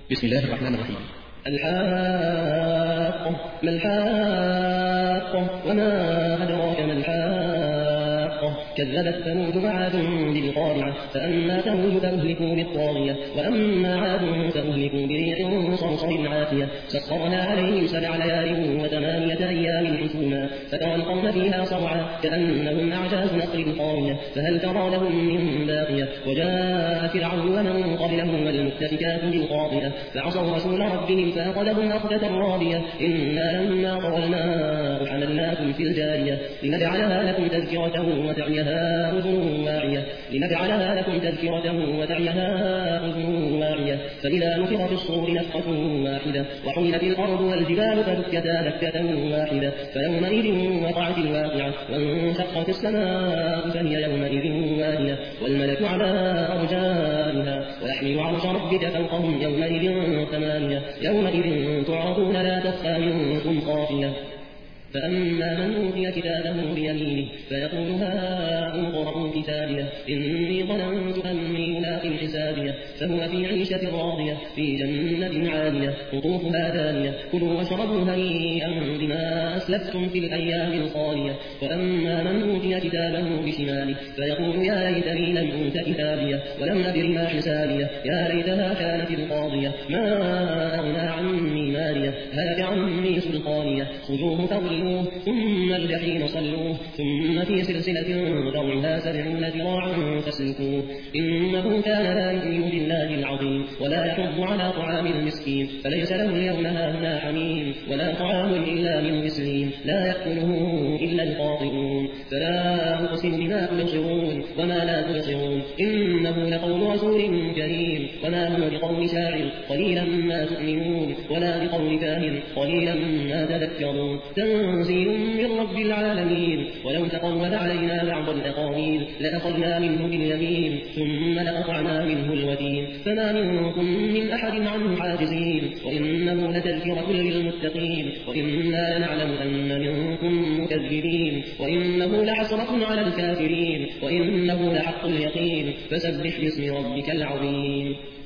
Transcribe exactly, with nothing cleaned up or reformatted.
بسم الله الرحمن الرحيم. الحاقة ما الحاقة وما أدراك ما الحاقة كذبت ثمود وعاد بالقارعة فأما ثمود فأهلكوا بالطاغية وأما عاد فأهلكوا بريح صرصر عاتية سخرها عليهم سبع ليال وثمانية أيام حسوما فترى القوم فيها صرعى كأنهم أعجاز نخل خاوية فهل ترى لهم من باقية وجاء فرعون ومن قبله والمؤتفكات بالخاطئة فعصوا رسول ربهم فأخذهم أخذة رابية إنا لما طغى الماء حملناكم في الجارية لنجعلها لكم تذكرة وتعيها أذن واعية لنجعلها لكم تذكرة وتعيها أذن واعية فإذا نفخ في الصور نفخة واحدة وحملت الأرض والجبال فدكتا دكة واحدة فيومئذ وقعت الواقعة وانشقت السماء فهي يومئذ واهية والملك على أرجائها ويحمل عرش ربك فوقهم يومئذ ثمانية يومئذ تعرضون لا تخفى منكم خافية فأما من أوتي كتابه بيمينه فيقول هاؤم اقرءوا كتابيه إني ظننت أني ملاق حسابيه فهو في عيشة راضية في جنة عالية قطوفها دانية كلوا واشربوا هنيئا بما أسلفتم في الأيام الخالية وأما من أوتي كتابه بشماله فيقول يا ليتني لم أوت كتابيه ولم أدر ما حسابيه يا ليتها كانت القاضية ما أغنى عني ماليه هلك عني سلطانيه خذوه فغلوه ثم الجحيم صلوه ثم في سلسلة ذرعها سبعون ذراعا فاسلكوه إنه كان لا يؤمن بالله العظيم ولا يحض على طعام المسكين فليس له اليوم هاهنا حميم ولا طعام إلا من غسلين لا يأكله إلا الخاطئون فلا أقسم بما تبصرون وما لا تبصرون إنه لقول رسول كريم وما هو بقول شاعر قليلا ما تؤمنون ولا بقول كاهن قليلا ما تذكرون تنزيل من رب العالمين ولو تقول علينا بعض الأقاويل لأخذنا منه باليمين ثم لقطعنا منه الوتين فما منكم من أحد عنه حاجزين وإنه لتذكرة للمتقين وإنا لنعلم أن منكم مكذبين وإنه لحسرة على الكافرين وإنه لحق اليقين فسبح باسم ربك العظيم.